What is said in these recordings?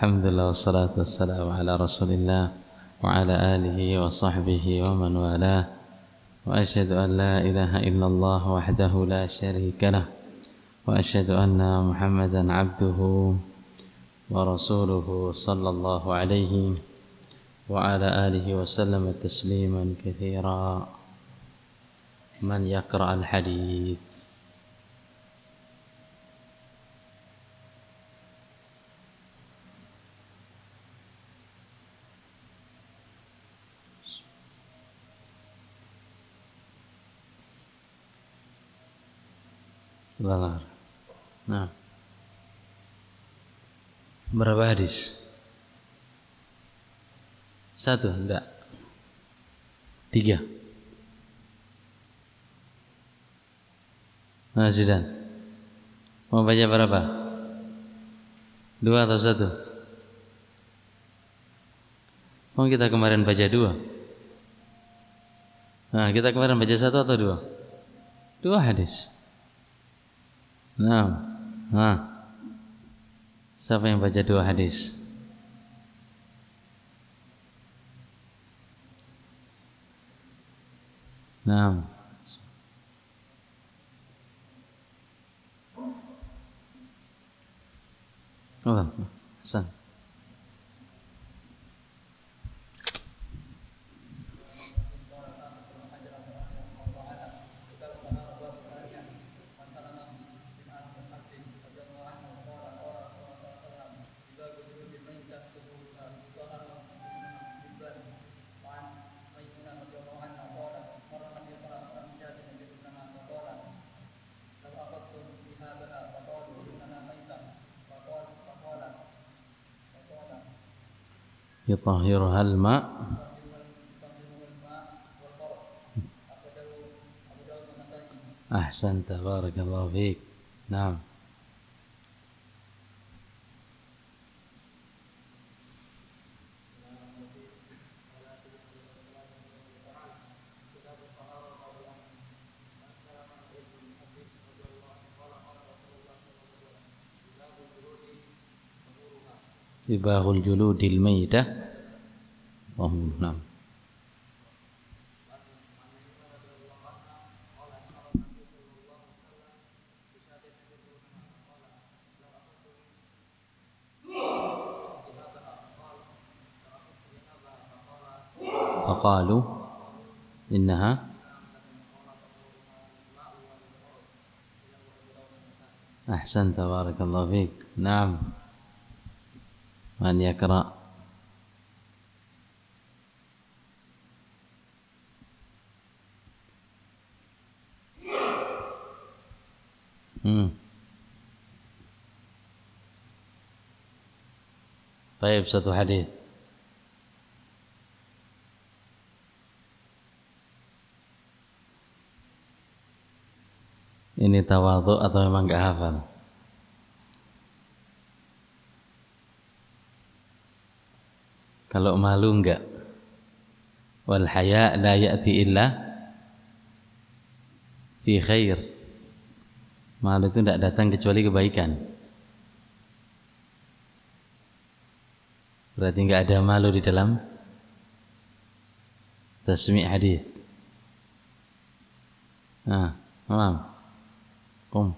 Alhamdulillah wassalatu wassalamu ala Rasulillah wa ala alihi wa sahbihi wa man walah. Wa asyhadu an la ilaha illallah wahdahu la syarika lah wa asyhadu anna Muhammadan abduhu wa rasuluhu sallallahu alaihi wa ala alihi wa sallam tasliman katsira. Man yaqra al-hadits. Nah, berapa hadis? 1, enggak 3. Nah, Zidan, mau baca berapa? 2 atau 1? Oh, kita kemarin baca 2. Nah, kita kemarin baca 1 atau 2? 2 hadis. Nah, siapa yang baca 2 hadis? Nah, oh, Hasan. Yutahhiruha al-ma. Ahsanta, barakallahu fiik. Naam. Ibahul juludil maytah. Oh, naam. Faqalu innaha ahsanta, barakallahu fiik. Naam. Man yaqra. Baik, 1 hadis. Ini tawadhu atau memang enggak hafal? Kalau malu enggak? Wal haya la ya'ti illa fi khair. Malu itu tidak datang kecuali kebaikan. Berarti enggak ada malu di dalam tasmi' hadis. Nah, paham? Qum.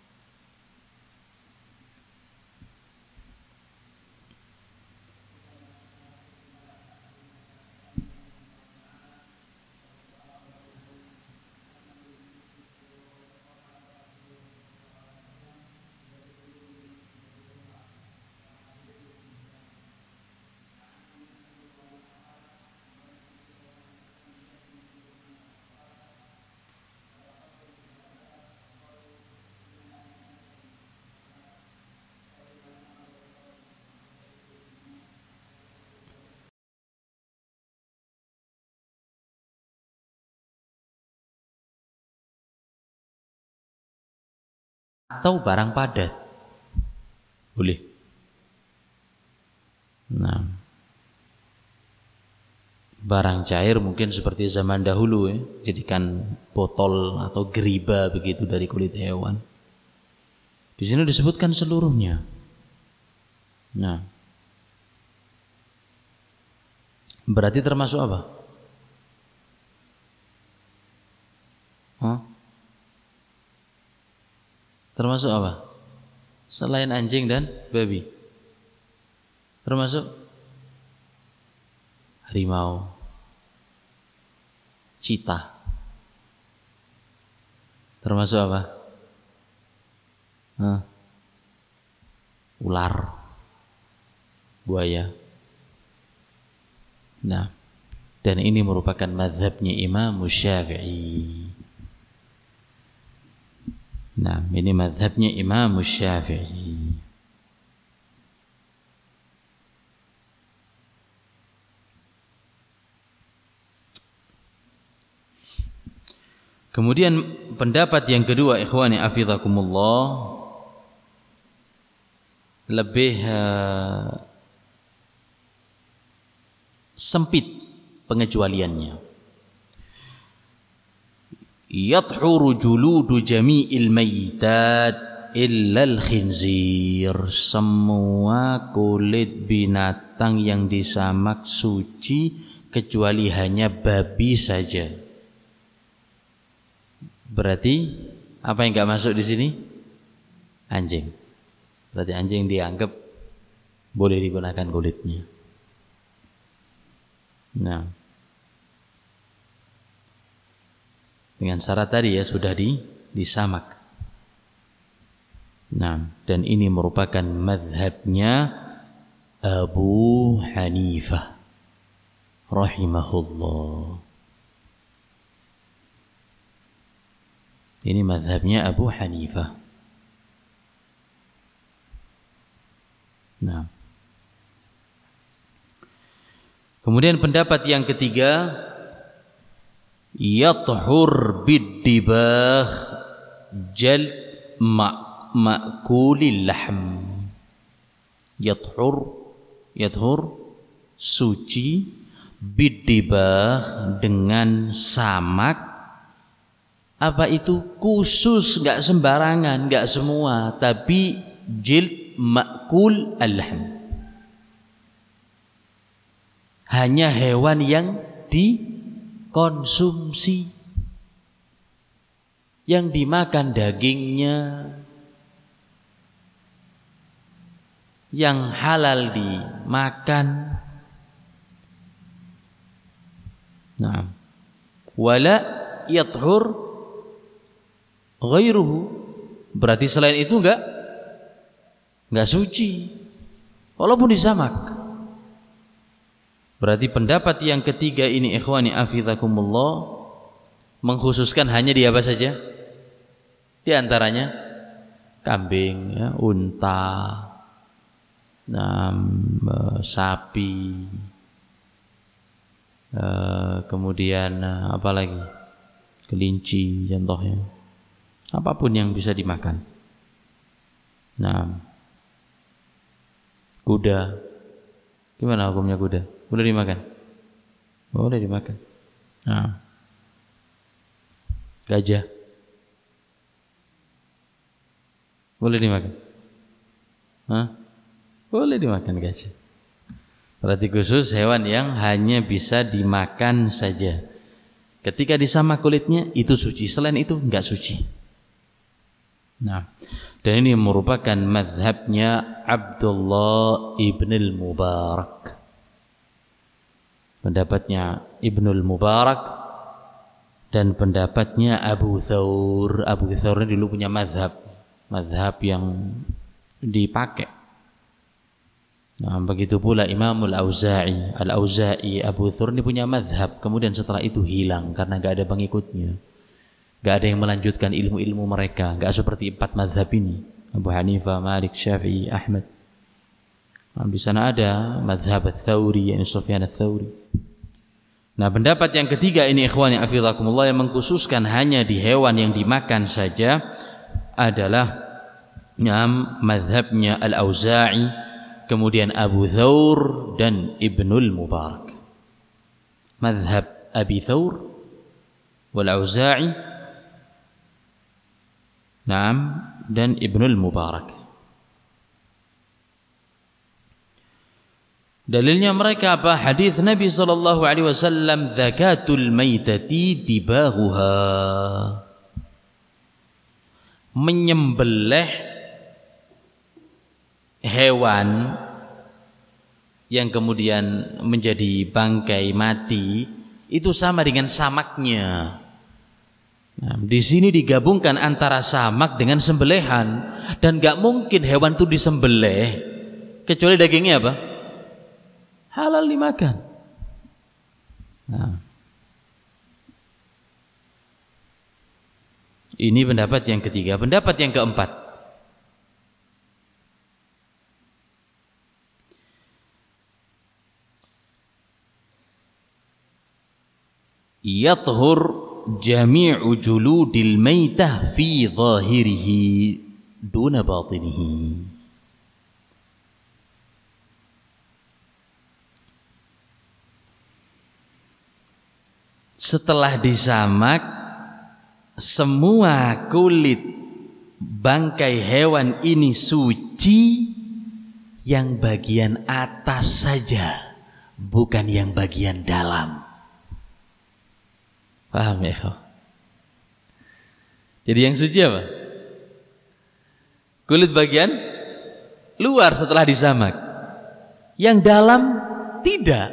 Atau barang padat. Boleh. Nah, barang cair mungkin seperti zaman dahulu ya, jadikan botol atau geriba begitu dari kulit hewan. Di sini disebutkan seluruhnya. Nah, Berarti termasuk apa? Termasuk apa? Selain anjing dan babi. Termasuk harimau, cheetah. Termasuk apa? Ular, buaya. Nah, dan ini merupakan mazhabnya Imam Syafi'i. Nah, ini mazhabnya Imam Syafi'i. Kemudian pendapat yang kedua, ikhwani afizakumullah, lebih sempit pengecualiannya. Yathuru juludu jami'il mayyitat illa al-khinzir. Semua kulit binatang yang disamak suci kecuali hanya babi saja. Berarti apa yang enggak masuk di sini? Anjing. Berarti anjing dianggap boleh digunakan kulitnya. Nah, dengan syarat tadi ya sudah disamak. Nah, dan ini merupakan mazhabnya Abu Hanifah rahimahullah. Ini mazhabnya Abu Hanifah. Nah, kemudian pendapat yang ketiga, yathur bid-dibagh jald ma'kulil lahm. Yathur suci bid-dibagh dengan samak. Apa itu? Khusus, enggak sembarangan, enggak semua, tapi jild ma'kul al-lahm. Hanya hewan yang dikonsumsi, yang dimakan dagingnya, yang halal dimakan. Nah, wala yathur ghairuhu, berarti selain itu enggak suci walaupun disamak. Berarti pendapat yang ketiga ini, ikhwani afizakumullah, mengkhususkan hanya di apa saja? Di antaranya kambing, ya, unta, sapi, kemudian apa lagi? Kelinci contohnya. Apapun yang bisa dimakan. Nah, kuda, gimana hukumnya kuda? Boleh dimakan? Boleh dimakan. Nah, gajah, boleh dimakan? Boleh dimakan gajah. Berarti khusus hewan yang hanya bisa dimakan saja. Ketika disamak kulitnya itu suci, selain itu enggak suci. Nah, dan ini merupakan mazhabnya Abdullah ibn al-Mubarak. Pendapatnya Ibnul Mubarak dan pendapatnya Abu Thawr. Abu Thawr ini dulu punya mazhab yang dipakai. Nah, begitu pula Imamul Auza'i. Al-Auza'i, Abu Thawr ini punya mazhab, kemudian setelah itu hilang karena enggak ada pengikutnya. Enggak ada yang melanjutkan ilmu-ilmu mereka, enggak seperti 4 mazhab ini. Abu Hanifah, Malik, Syafi'i, Ahmad. Nah, di sana ada mazhab Ats-Tsauri, yakni Sufyan Ats-Tsauri. Nah, pendapat yang ketiga ini, ikhwani hafizakumullah, yang mengkhususkan hanya di hewan yang dimakan saja adalah mazhabnya Al-Auza'i, kemudian Abu Thawr dan Ibnul Mubarak. Mazhab Abi Thawr wal Auza'i, dan Ibnul Mubarak. Dalilnya mereka apa? Hadis Nabi sallallahu alaihi wasallam, zakatul maitati dibahuha. Menyembelih hewan yang kemudian menjadi bangkai mati itu sama dengan samaknya. Nah, di sini digabungkan antara samak dengan sembelihan, dan gak mungkin hewan itu disembelih kecuali dagingnya apa? Halal dimakan. Nah, ini pendapat yang ketiga. Pendapat yang keempat, yathur jami'u juludil maitah fi zahirihi duna batinihi. Setelah disamak, semua kulit bangkai hewan ini suci, yang bagian atas saja, bukan yang bagian dalam. Paham ya? Jadi yang suci apa? Kulit bagian luar setelah disamak. Yang dalam tidak.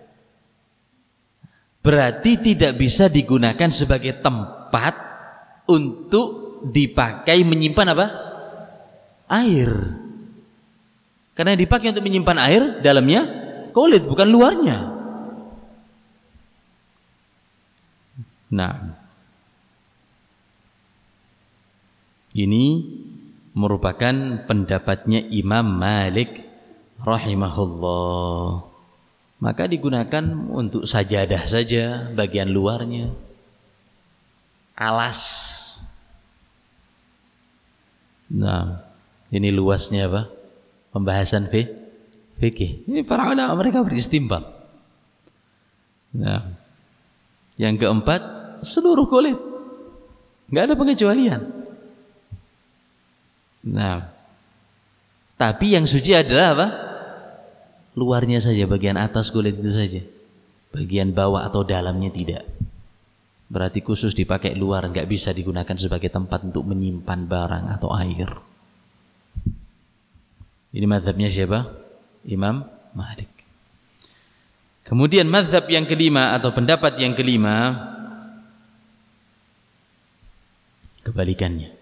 Berarti tidak bisa digunakan sebagai tempat untuk dipakai menyimpan apa? Air. Karena dipakai untuk menyimpan air, dalamnya kulit, bukan luarnya. Nah, ini merupakan pendapatnya Imam Malik rahimahullah. Maka digunakan untuk sajadah saja, bagian luarnya, alas. Nah, ini luasnya apa? Pembahasan fikih. Ini para ulama mereka beristinbat. Nah, yang keempat, seluruh kulit, nggak ada pengecualian. Nah, tapi yang suci adalah apa? Luarnya saja, bagian atas kulit itu saja. Bagian bawah atau dalamnya tidak. Berarti khusus dipakai luar, nggak bisa digunakan sebagai tempat untuk menyimpan barang atau air. Ini mazhabnya siapa? Imam Malik. Kemudian mazhab yang kelima atau pendapat yang kelima, kebalikannya,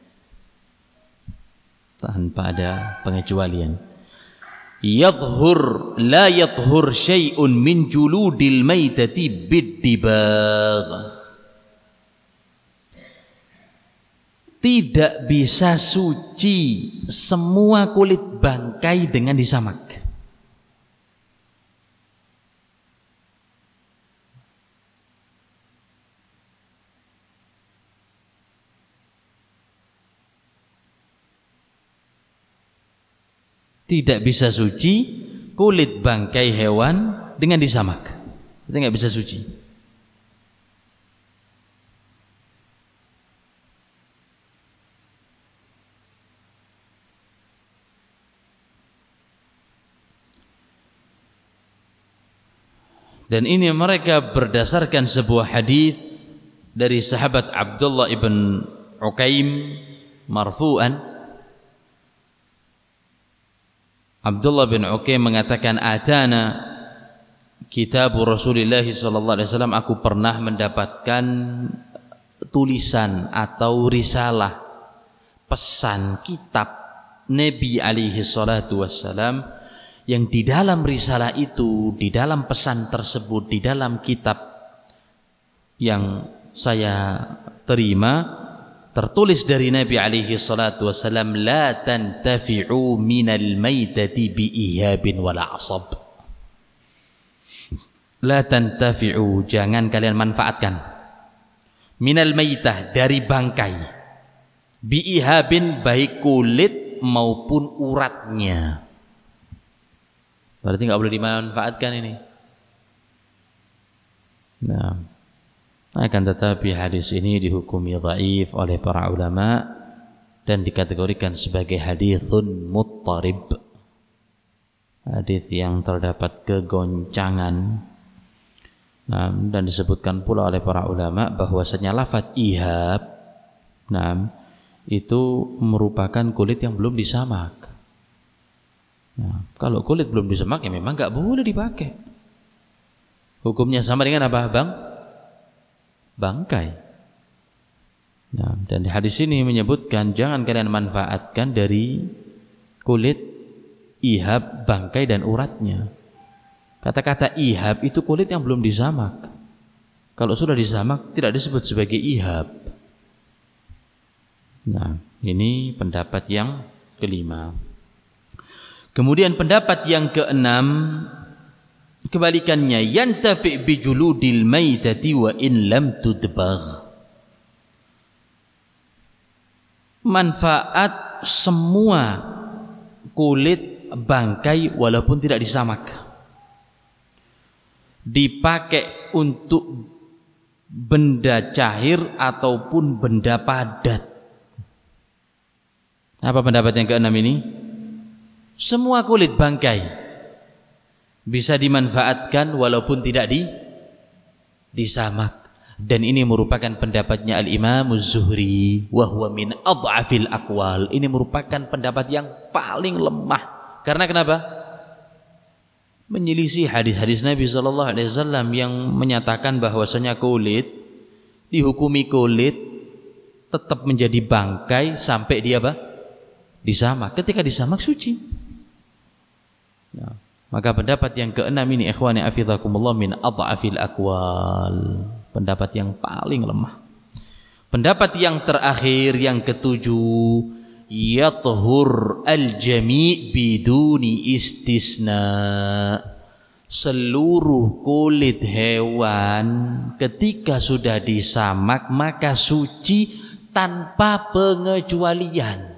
tanpa ada pengecualian. Yadhhur la yadhhur syai'un min juludil maitati biddibagh. Tidak bisa suci semua kulit bangkai dengan disamak. Tidak bisa suci kulit bangkai hewan dengan disamak. Itu nggak bisa suci. Dan ini mereka berdasarkan sebuah hadis dari sahabat Abdullah ibn Uqaim marfu'an. Abdullah bin Uqaim mengatakan, atana kitab Rasulullah sallallahu alaihi wasallam, aku pernah mendapatkan tulisan atau risalah, pesan kitab Nabi alaihi salatu wassalam, yang di dalam risalah itu, di dalam pesan tersebut, di dalam kitab yang saya terima, tertulis dari Nabi alaihi salatu wasallam, la tantafi'u minal maitati bi'ihabin wala asab. La tantafi'u, jangan kalian manfaatkan, minal maitah, dari bangkai, bi'ihabin, baik kulit maupun uratnya. Berarti nggak boleh dimanfaatkan ini. Nah, akan tetapi hadis ini dihukumi dhaif oleh para ulama dan dikategorikan sebagai haditsun muttarib. hadis yang terdapat kegoncangan. Dan disebutkan pula oleh para ulama bahwasanya lafaz ihab itu merupakan kulit yang belum disamak. Kalau kulit belum disamak ya memang enggak boleh dipakai. Hukumnya sama dengan apa, Bang? Bangkai. Dan di hadis ini menyebutkan jangan kalian manfaatkan dari kulit ihab, bangkai dan uratnya. Kata-kata ihab itu kulit yang belum disamak. Kalau sudah disamak tidak disebut sebagai ihab. Ini pendapat yang kelima. Kemudian pendapat yang keenam, kebalikannya, yantafi bi juludil maitati wa in lam tudbagh. Manfaat semua kulit bangkai walaupun tidak disamak. Dipakai untuk benda cair ataupun benda padat. Apa pendapat yang keenam ini? Semua kulit bangkai bisa dimanfaatkan walaupun tidak disamak. Dan ini merupakan pendapatnya Al-Imam Az-Zuhri, wa huwa min adhafil aqwal. Ini merupakan pendapat yang paling lemah. Karena kenapa? Menyelisih hadis-hadis Nabi sallallahu alaihi wasallam yang menyatakan bahwasanya kulit dihukumi kulit tetap menjadi bangkai sampai dia apa? Disamak. Ketika disamak suci. Maka pendapat yang keenam ini ikhwani afizakumullah min adhafil aqwal. Pendapat yang paling lemah. Pendapat yang terakhir yang ketujuh, yathur al-jami' biduni istisna. Seluruh kulit hewan ketika sudah disamak maka suci tanpa pengecualian.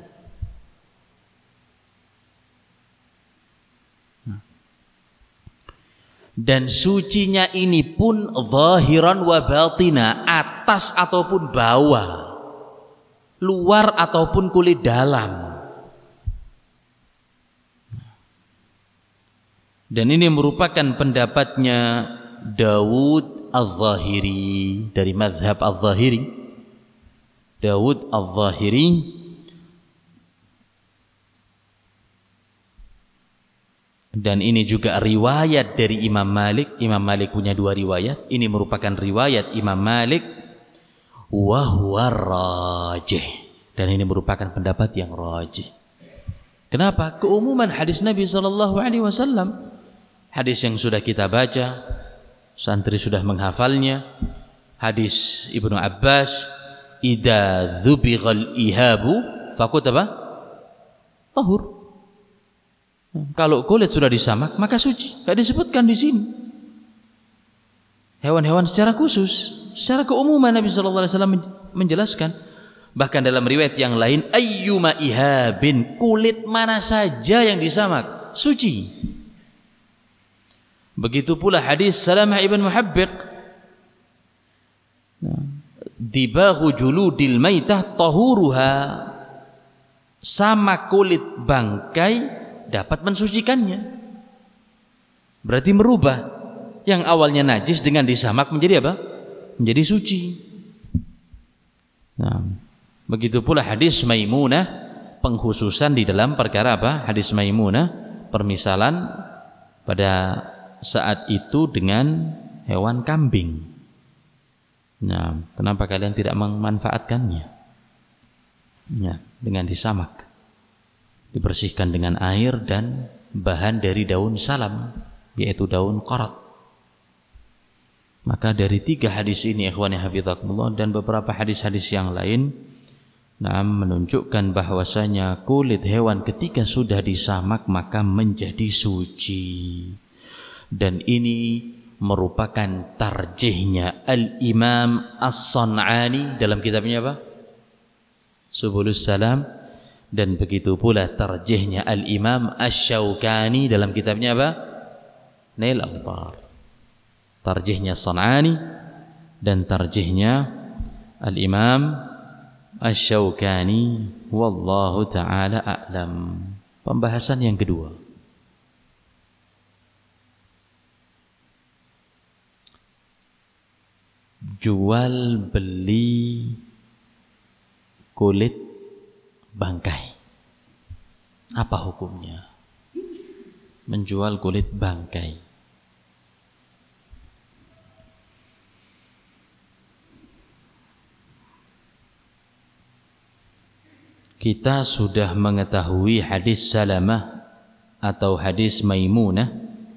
Dan sucinya ini pun zahiran wa batina, atas ataupun bawah, luar ataupun kulit dalam. Dan ini merupakan pendapatnya Dawud Al-Zahiri dari mazhab Al-Zahiri. Dawud Al-Zahiri dan ini juga riwayat dari Imam Malik. Imam Malik punya dua riwayat. Ini merupakan riwayat Imam Malik wa huwa rajih. Dan ini merupakan pendapat yang rajih. Kenapa? Keumuman hadis Nabi sallallahu alaihi wasallam. Hadis yang sudah kita baca, santri sudah menghafalnya. Hadis Ibnu Abbas, idza dzubighal ihabu faqut apa? Tahur. Kalau kulit sudah disamak maka suci. Tidak disebutkan di sini. Hewan-hewan secara khusus, secara keumuman Nabi sallallahu alaihi wasallam menjelaskan. Bahkan dalam riwayat yang lain, ayyuma ihabin, kulit mana saja yang disamak suci. Begitu pula hadis Salamah ibn Muhabbiq, dibahu juludil maitah tahuruha, sama kulit bangkai dapat mensucikannya. Berarti merubah yang awalnya najis dengan disamak menjadi apa? Menjadi suci. Begitu pula hadis Maimunah, pengkhususan di dalam perkara apa? Hadis Maimunah, permisalan pada saat itu dengan hewan kambing. Kenapa kalian tidak memanfaatkannya? Dengan disamak, dibersihkan dengan air dan bahan dari daun salam, yaitu daun qarat. Maka dari tiga hadis ini ikhwani hafizakumullah dan beberapa hadis-hadis yang lain menunjukkan bahwasanya kulit hewan ketika sudah disamak maka menjadi suci. Dan ini merupakan tarjihnya Al-Imam As-San'ani dalam kitabnya apa? Subulus Salam. Dan begitu pula tarjihnya Al-Imam Asy-Syaukani dalam kitabnya apa? Nail Awtar. Tarjihnya San'ani dan tarjihnya Al-Imam Asy-Syaukani wallahu taala a'lam. Pembahasan yang kedua. jual beli kulit bangkai. Apa hukumnya? Menjual kulit bangkai. Kita sudah mengetahui hadis Salamah atau hadis Maimunah.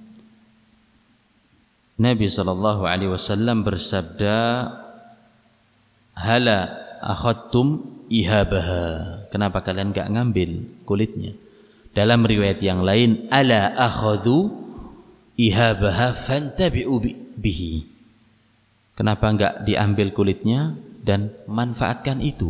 Nabi SAW bersabda, "Hala akhadtum ihabaha." Kenapa kalian enggak ngambil kulitnya? Dalam riwayat yang lain, "Ala akhadhu ihabaha fantabi'u bihi." Kenapa enggak diambil kulitnya dan manfaatkan itu?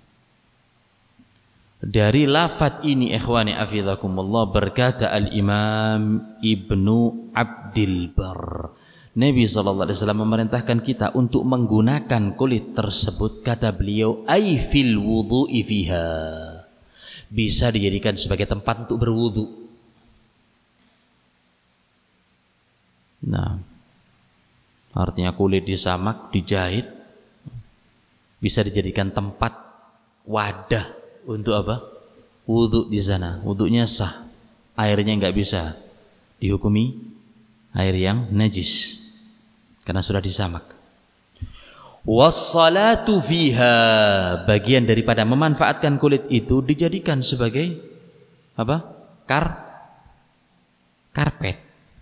Dari lafaz ini ikhwani afizakumullah berkata Al-Imam Ibnu Abdil Bar, Nabi SAW memerintahkan kita untuk menggunakan kulit tersebut, kata beliau, ai fil wudhu'i fiha, bisa dijadikan sebagai tempat untuk berwudu. Nah, artinya kulit disamak, dijahit, bisa dijadikan tempat wadah untuk apa? Wudu di sana. Wudunya sah. Airnya enggak bisa dihukumi air yang najis karena sudah disamak. Was-salatu fiha, bagian daripada memanfaatkan kulit itu dijadikan sebagai apa? Karpet.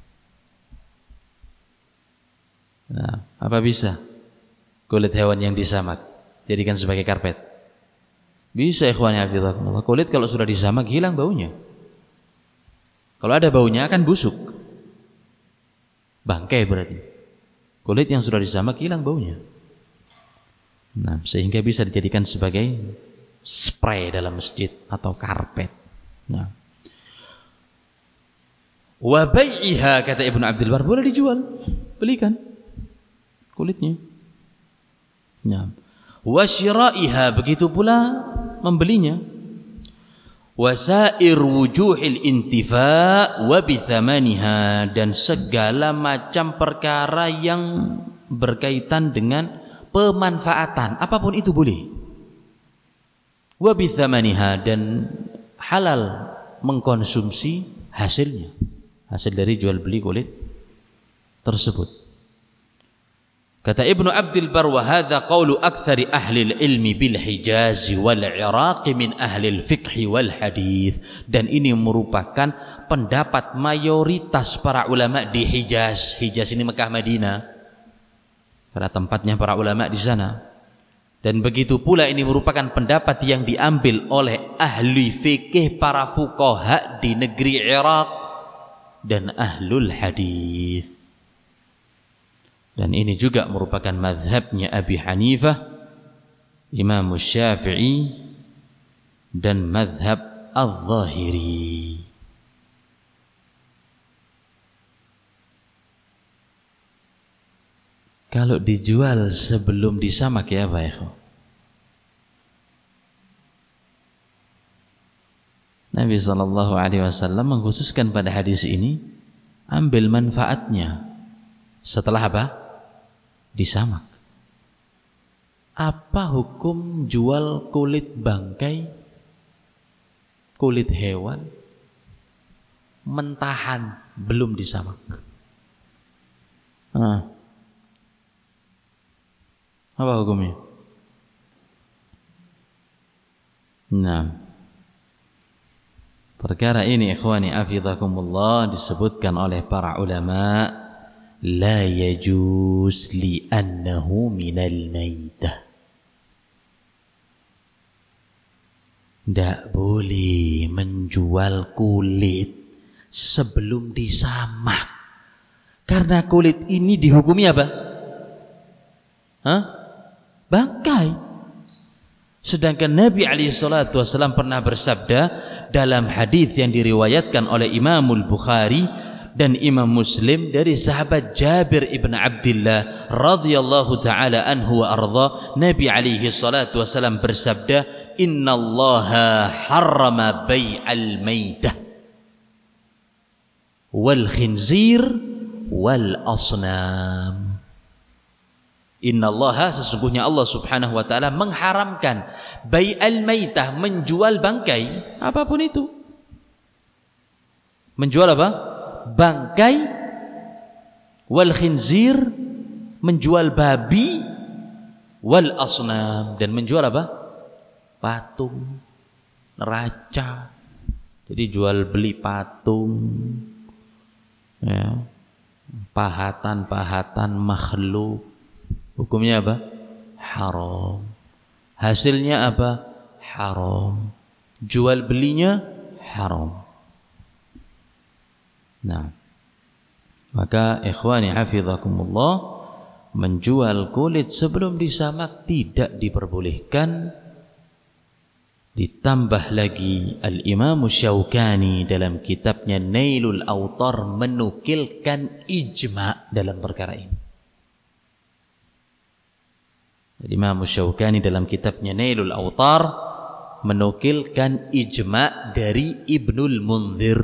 Nah, apa bisa kulit hewan yang disamak jadikan sebagai karpet? Bisa ikhwani hafizakumullah. Kulit kalau sudah disamak hilang baunya. Kalau ada baunya akan busuk. Bangkai berarti. Kulit yang sudah disamak hilang baunya. Nah, sehingga bisa dijadikan sebagai spray dalam masjid atau karpet. Nah. Wa bai'iha, kata Ibnu Abdul Bar, boleh dijual, belikan kulitnya. Nah. Wa syira'iha, begitu pula membelinya. Wasair wujuhil intifa wa bithamaniha, dan segala macam perkara yang berkaitan dengan pemanfaatan, apapun itu boleh. Wa bithamaniha, dan halal mengkonsumsi hasilnya, hasil dari jual beli kulit tersebut. Kata Ibnu Abdil Bar, wa hadza qaulu aktsari ahli ilmi bil Hijaz wal Iraq min ahli al-fiqh wal hadis, dan ini merupakan pendapat mayoritas para ulama di Hijaz. Hijaz ini Mekah Madinah, pada tempatnya para ulama di sana. Dan begitu pula ini merupakan pendapat yang diambil oleh ahli fikih, para fuqaha di negeri Irak, dan ahlul hadis. Dan ini juga merupakan mazhabnya Abi Hanifah, Imam Syafi'i, dan mazhab Al-Zahiri. Kalau dijual sebelum disamak ya apa ya? Nabi SAW mengkhususkan pada hadis ini, ambil manfaatnya setelah apa? Disamak. Apa hukum jual kulit bangkai, kulit hewan mentahan belum disamak? Apa hukumnya? Nah, perkara ini ikhwani afizakumullah disebutkan oleh para ulama, la yajuz li'annahu minal maitah. Tidak boleh menjual kulit sebelum disamak, karena kulit ini dihukumi apa? Bangkai. Sedangkan Nabi SAW pernah bersabda dalam hadis yang diriwayatkan oleh Imamul Bukhari dan Imam Muslim dari sahabat Jabir ibn Abdullah radhiyallahu taala anhu wa arda, Nabi alaihi salatu wasallam bersabda, innallaha harrama bai'al maitah wal khinzir wal asnam. Innallaha, sesungguhnya Allah subhanahu wa ta'ala mengharamkan bai'al maitah, menjual bangkai, apapun itu. Menjual apa? Bangkai, wal khinzir, menjual babi, wal asnam, dan menjual apa? Patung, neraca. Jadi jual beli patung, ya, pahatan-pahatan makhluk. Hukumnya apa? Haram. Hasilnya apa? Haram. Jual belinya haram. Nah, maka ikhwani hafizakumullah, menjual kulit sebelum disamak tidak diperbolehkan. Ditambah lagi Al-Imam Syaukani dalam kitabnya Nailul Awtar menukilkan ijma' dalam perkara ini. Imam Syaukani dalam kitabnya Nailul Awtar menukilkan ijma' dari Ibnul Munzir,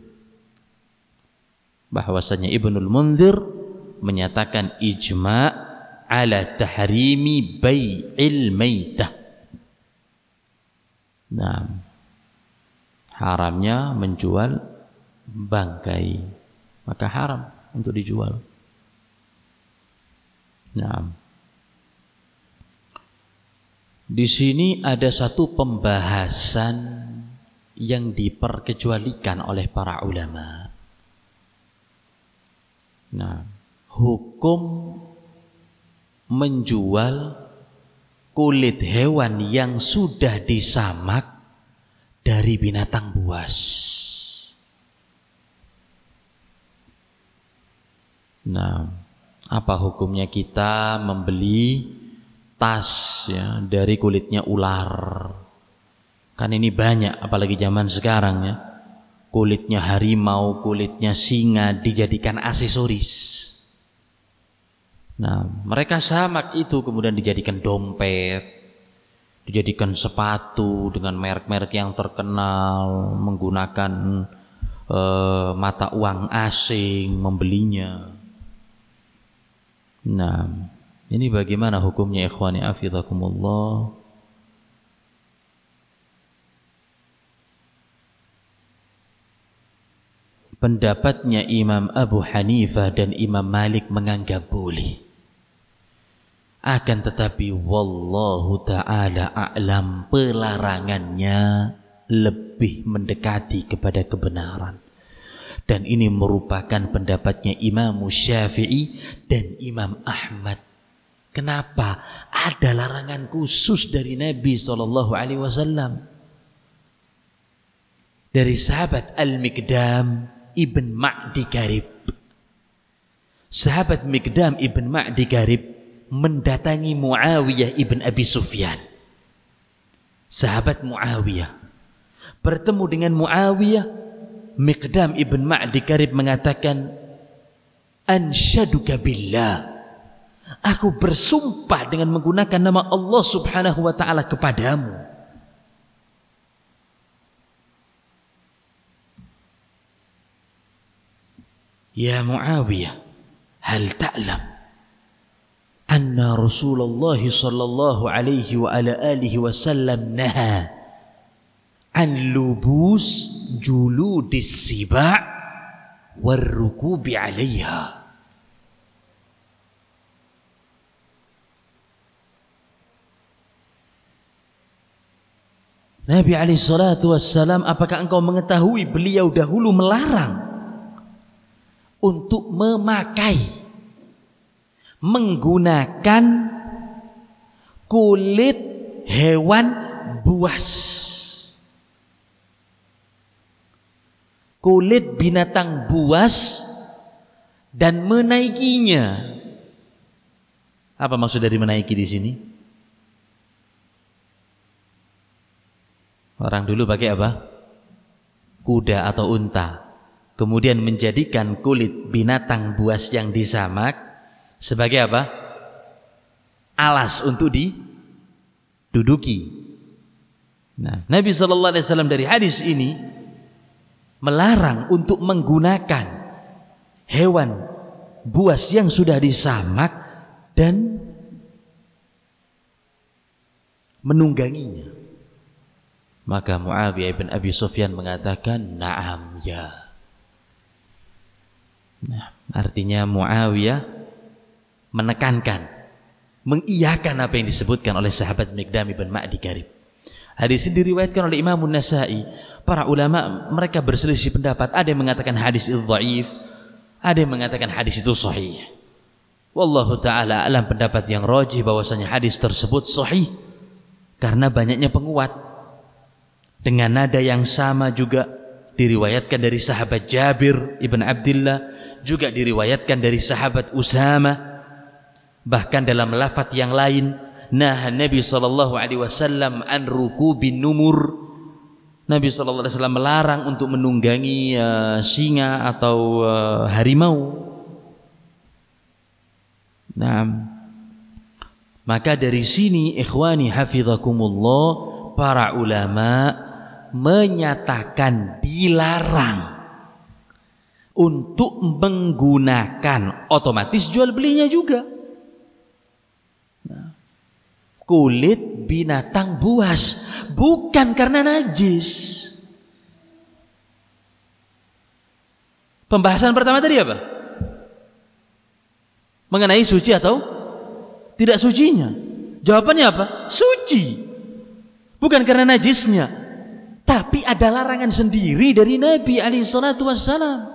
bahwasanya Ibnul Munzir menyatakan ijma' ala tahrimi bai'il maitah. Nah, haramnya menjual bangkai, maka haram untuk dijual. Nah, di sini ada satu pembahasan yang diperkecualikan oleh para ulama. Nah, hukum menjual kulit hewan yang sudah disamak dari binatang buas. Nah, apa hukumnya kita membeli tas, ya, dari kulitnya ular? Kan ini banyak, apalagi zaman sekarang, ya. Kulitnya harimau, kulitnya singa dijadikan aksesoris. Nah, mereka samak itu kemudian dijadikan dompet, dijadikan sepatu dengan merek-merek yang terkenal, menggunakan mata uang asing membelinya. Nah, ini bagaimana hukumnya ikhwani afizakumullah? Pendapatnya Imam Abu Hanifah dan Imam Malik menganggap boleh. Akan tetapi wallahu ta'ala a'lam, pelarangannya lebih mendekati kepada kebenaran. Dan ini merupakan pendapatnya Imam Syafi'i dan Imam Ahmad. Kenapa? Ada larangan khusus dari Nabi SAW. Dari sahabat Al-Miqdam ibn Ma'di Karib. Sahabat Miqdam ibn Ma'di Karib mendatangi Muawiyah ibn Abi Sufyan. Sahabat Muawiyah bertemu dengan Muawiyah. Miqdam ibn Ma'di Karib mengatakan, ansyaduka billah, aku bersumpah dengan menggunakan nama Allah subhanahu wa ta'ala kepadamu. Ya Muawiyah, hal ta'lam anna Rasulullah sallallahu alaihi wa ala alihi wasallam naha an lubus juludis siba' warrukubi 'alaiha. Nabi alaihi salatu wassalam, apakah engkau mengetahui beliau dahulu melarang untuk memakai, menggunakan kulit hewan buas, kulit binatang buas, dan menaikinya. Apa maksud dari menaiki di sini? Orang dulu pakai apa? Kuda atau unta. Kemudian menjadikan kulit binatang buas yang disamak sebagai apa? Alas untuk diduduki. Nah, Nabi SAW dari hadis ini melarang untuk menggunakan hewan buas yang sudah disamak dan menungganginya. Maka Muawiyah bin Abi Sufyan mengatakan, "Na'am ya." Nah, artinya Muawiyah menekankan, mengiyakan apa yang disebutkan oleh sahabat Miqdam bin Ma'di Karib. Hadis ini diriwayatkan oleh Imam An-Nasa'i. Para ulama mereka berselisih pendapat. Ada yang mengatakan hadis itu dhaif, ada yang mengatakan hadis itu sahih. Wallahu ta'ala alam, pendapat yang rajih bahwasanya hadis tersebut sahih karena banyaknya penguat. Dengan nada yang sama juga diriwayatkan dari sahabat Jabir ibn Abdullah, juga diriwayatkan dari sahabat Usama. Bahkan dalam lafaz yang lain, nah Nabi sallallahu alaihi wasallam an rukubin numur. Nabi sallallahu alaihi wasallam melarang untuk menunggangi singa atau harimau. Nah, maka dari sini ikhwani hafizakumullah, para ulama menyatakan dilarang untuk menggunakan, otomatis jual belinya juga, kulit binatang buas, bukan karena najis. Pembahasan pertama tadi apa? Mengenai suci atau tidak sucinya. Jawabannya apa? Suci. Bukan karena najisnya, tapi ada larangan sendiri dari Nabi alaihi salatu wassalam.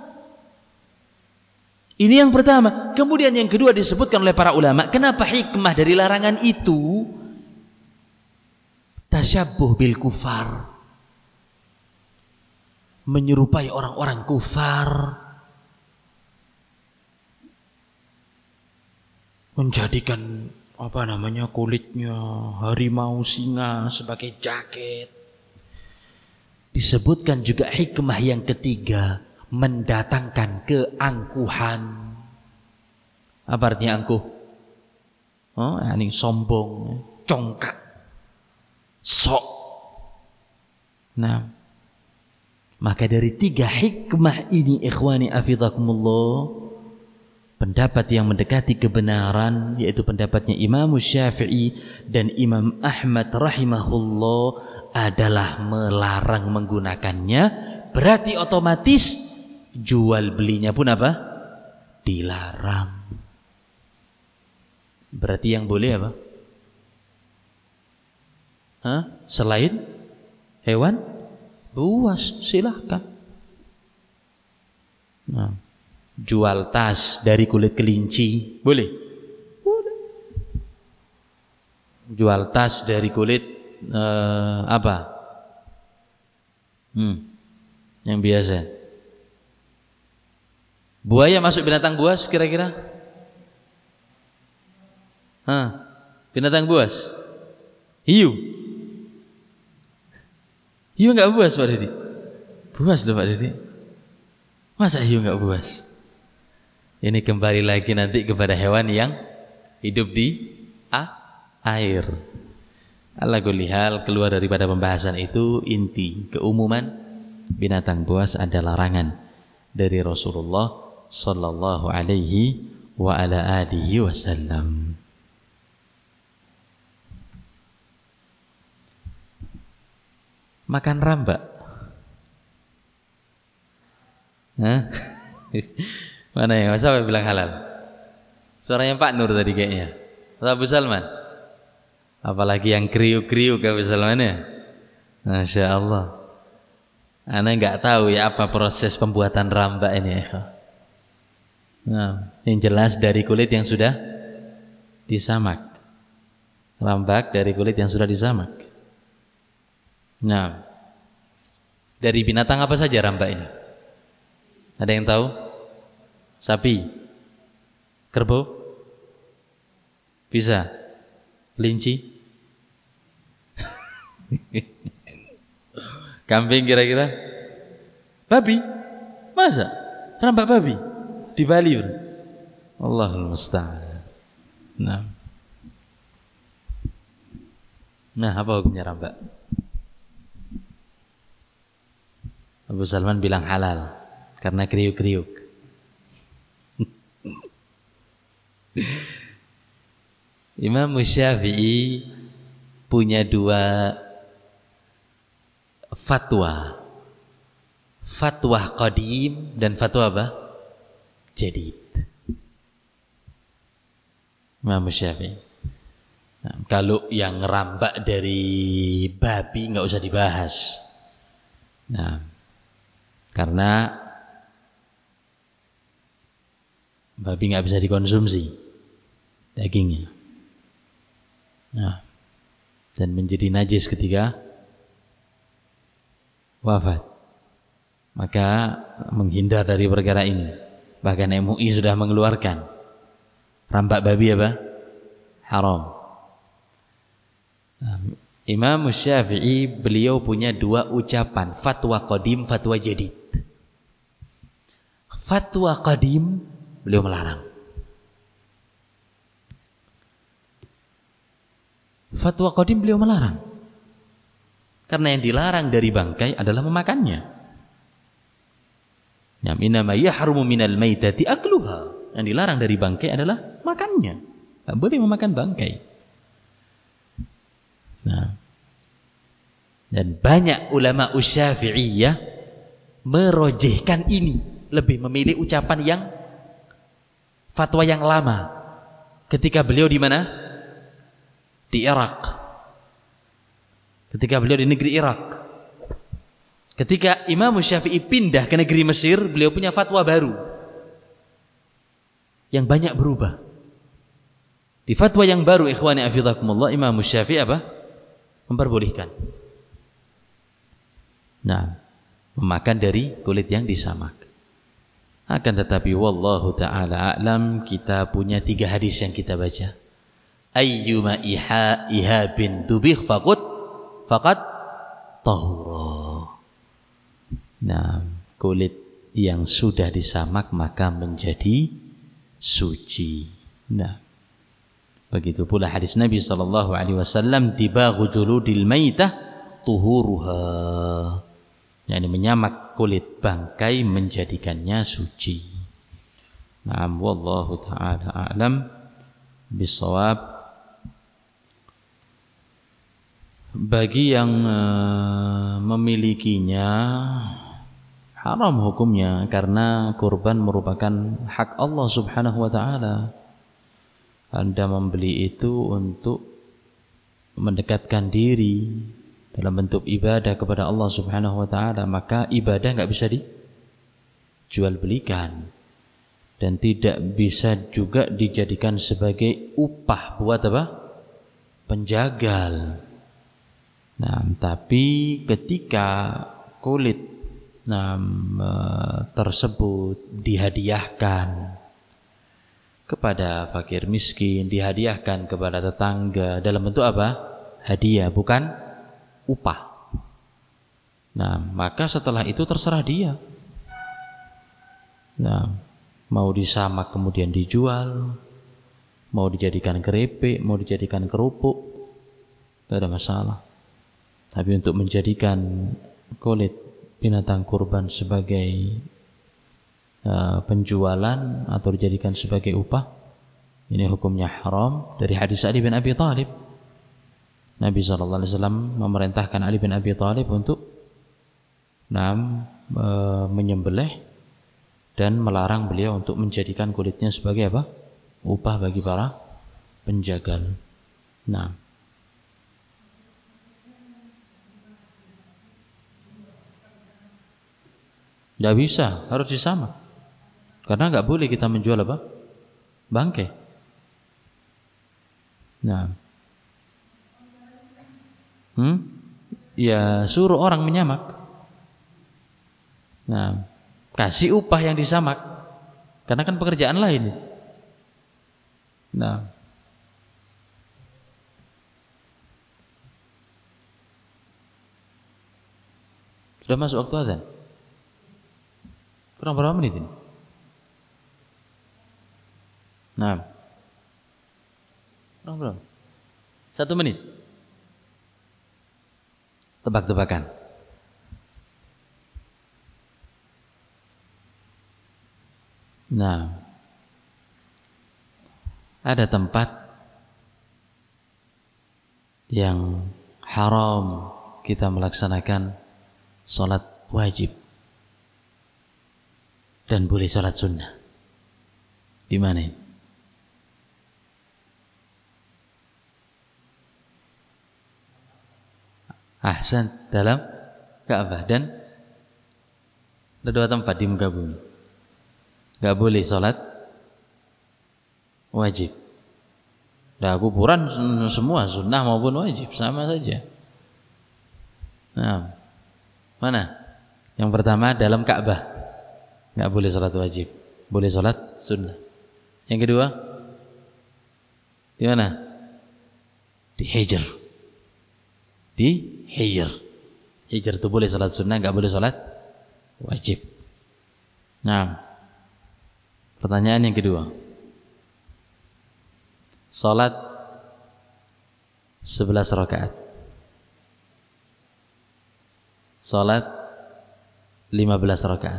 Ini yang pertama. Kemudian yang kedua disebutkan oleh para ulama, kenapa hikmah dari larangan itu? Tasyabbuh bil kufar, menyerupai orang-orang kufar, menjadikan kulitnya harimau, singa sebagai jaket. Disebutkan juga hikmah yang ketiga, mendatangkan keangkuhan. Apa artinya angkuh? Ini sombong, congkak, sok. Nah, maka dari tiga hikmah ini ikhwani afidakumullah, pendapat yang mendekati kebenaran, yaitu pendapatnya Imam Syafi'i dan Imam Ahmad rahimahullah, adalah melarang menggunakannya. Berarti otomatis jual belinya pun apa? Dilarang. Berarti yang boleh apa? Selain hewan buas, silahkan. Nah, jual tas dari kulit kelinci boleh? Boleh. Jual tas dari kulit apa? Yang biasa. Buaya masuk binatang buas kira-kira? Binatang buas? Hiu? Hiu enggak buas Pak Didi? Buas loh Pak Didi. Masa hiu enggak buas? Ini kembali lagi nanti kepada hewan yang hidup di air. Ala kulli hal, keluar daripada pembahasan itu, inti keumuman binatang buas ada larangan dari Rasulullah sallallahu alaihi wa ala alihi wasallam. Makan rambak. Mana yang siapa bilang halal? Suaranya Pak Nur tadi kayaknya. Atau Abu Salman? Apalagi yang kriuk-kriuk Abu Salman ya. Masya Allah. Ana nggak tahu ya apa proses pembuatan rambak ini. Nah, yang jelas dari kulit yang sudah disamak. Rambak dari kulit yang sudah disamak. Nah, dari binatang apa saja rambak ini? Ada yang tahu? Sapi, kerbau, bisa, kelinci, kambing kira-kira, babi, masa rambak babi di Bali? Allahul musta'an. Nah, apa hukumnya rambak? Abu Salman bilang halal karena kriuk-kriuk. Imam Syafi'i punya dua fatwa. Fatwa qadim dan fatwa apa? Jadid. Imam Syafi'i. Nah, kalau yang ngerambak dari babi nggak usah dibahas. Nah, karena babi nggak bisa dikonsumsi dagingnya. Nah, dan menjadi najis ketika wafat. Maka menghindar dari perkara ini. Bahkan MUI sudah mengeluarkan rambak babi apa? Haram. Imam Syafi'i beliau punya dua ucapan, fatwa qadim, fatwa jadid. Fatwa qadim beliau melarang. Fatwa qadim beliau melarang. Karena yang dilarang dari bangkai adalah memakannya. Ya, inama yahrumu minal maitati akluha. Yang dilarang dari bangkai adalah makannya. Tak boleh memakan bangkai. Nah, dan banyak ulama Syafi'iyah merojehkan ini, lebih memilih ucapan yang fatwa yang lama. Ketika beliau di mana? Di Irak. Ketika beliau di negeri Irak. Ketika Imam Syafi'i pindah ke negeri Mesir, beliau punya fatwa baru yang banyak berubah. Di fatwa yang baru, ikhwani afidakumullah, Imam Syafi'i apa? Memperbolehkan. Nah, memakan dari kulit yang disamak. Akan tetapi wallahu ta'ala a'lam, kita punya 3 hadis yang kita baca. Ayyuma ihabin tubih faqad tahura. Nah, kulit yang sudah disamak maka menjadi suci. Nah, begitu pula hadis Nabi sallallahu alaihi wasallam, tibaghu juludil maitah tuhuruha. Yani menyamak kulit bangkai menjadikannya suci. Naam, wallahu taala a'lam bissawab. Bagi yang memilikinya haram hukumnya, karena kurban merupakan hak Allah Subhanahu wa taala. Anda membeli itu untuk mendekatkan diri dalam bentuk ibadah kepada Allah Subhanahu wa taala, maka ibadah enggak bisa dijual belikan dan tidak bisa juga dijadikan sebagai upah buat apa? Penjagal. Nah, tapi ketika kulit tersebut dihadiahkan kepada fakir miskin, dihadiahkan kepada tetangga dalam bentuk apa? Hadiah, bukan upah. Nah, maka setelah itu terserah dia. Nah, mau disamak kemudian dijual, mau dijadikan keripik, mau dijadikan kerupuk, tidak ada masalah. Tapi untuk menjadikan kulit binatang kurban sebagai penjualan atau dijadikan sebagai upah, ini hukumnya haram. Dari hadis Ali bin Abi Thalib, Nabi SAW memerintahkan Ali bin Abi Thalib untuk menyembelih dan melarang beliau untuk menjadikan kulitnya sebagai apa? Upah bagi para penjagal. Nah, tidak bisa, harus disamak. Karena nggak boleh kita menjual apa? Bangkai. Nah, ya suruh orang menyamak. Nah, kasih upah yang disamak. Karena kan pekerjaan lain. Nah, sudah masuk waktu azan. Kurang berapa menit ini? Nah, kurang berapa? 1 menit. Tebak-tebakan. Nah, ada tempat yang haram kita melaksanakan sholat wajib dan boleh sholat sunnah. Di mana ini? Ahsan, dalam Ka'bah dan ada 2 tempat di muka bumi. Gak boleh sholat wajib. Nah, kuburan semua sunnah maupun wajib sama saja. Nah, mana? Yang pertama dalam Ka'bah gak boleh sholat wajib, boleh sholat sunnah. Yang kedua di mana? Di Hijr. Di Hijr. Hijr itu boleh sholat sunnah, gak boleh sholat wajib. Nah, pertanyaan yang kedua, sholat 11 rakaat, sholat 15 rakaat,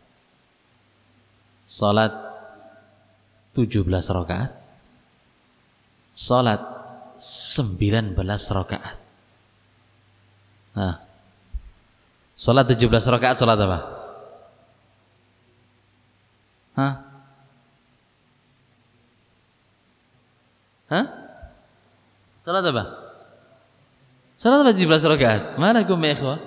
sholat 17 rakaat, sholat 19 rakaat. Nah, sholat 17 rakaat sholat apa? Hah? Hah? Salat apa? Salat apa 17 rakaat? Malakum ya ikhwah?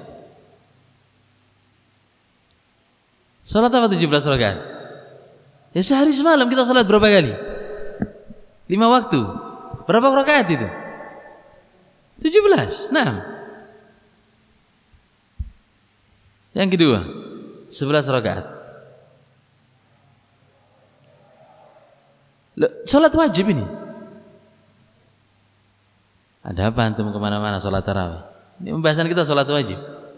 Salat apa 17 rakaat? Ya sehari semalam kita salat berapa kali? 5 waktu. Berapa rakaat itu? 17. Nah. Yang kedua, 11 rakaat. Salat wajib ini. Ada apa antum kemana-mana salat tarawih? Ini pembahasan kita salat wajib.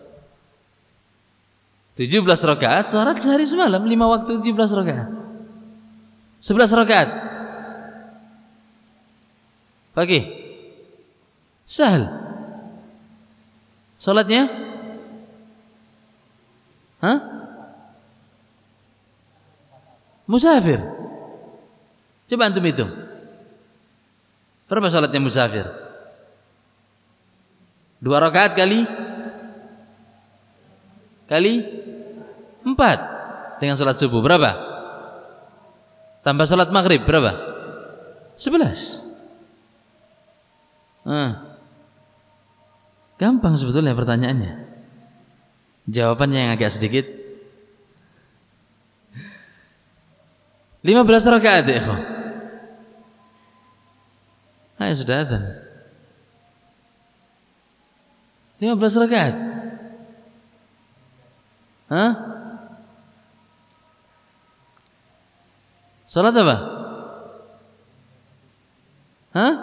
17 rakaat salat sehari semalam, 5 waktu 17 rakaat. 11 rakaat. Oke. Sahal. Salatnya? Hah? Musafir. Coba antum hitung. Berapa salatnya musafir? 2 rakaat kali 4 dengan salat subuh berapa? Tambah salat maghrib berapa? 11. Gampang sebetulnya pertanyaannya. Jawabannya yang agak sedikit 15 rakaat ya ikhwan. Ayo sudah adzan. 15 rakaat. Hah? Salat apa? Hah?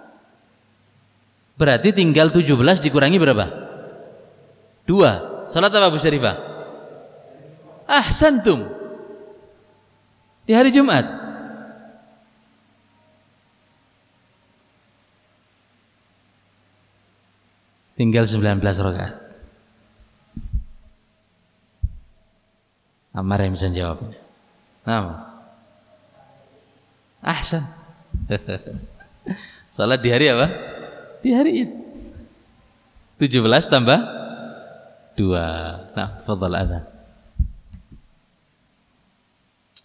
Berarti tinggal 17 dikurangi berapa? 2. Salat apa Bu Syarifah? Ahsantum. Di hari Jumat. Tinggal 19 rakaat. Ammar yang bisa jawab. Nah. Ahsan. Salat di hari apa? Di hari Id. 17 tambah 2. Nah, tafadhal adzan.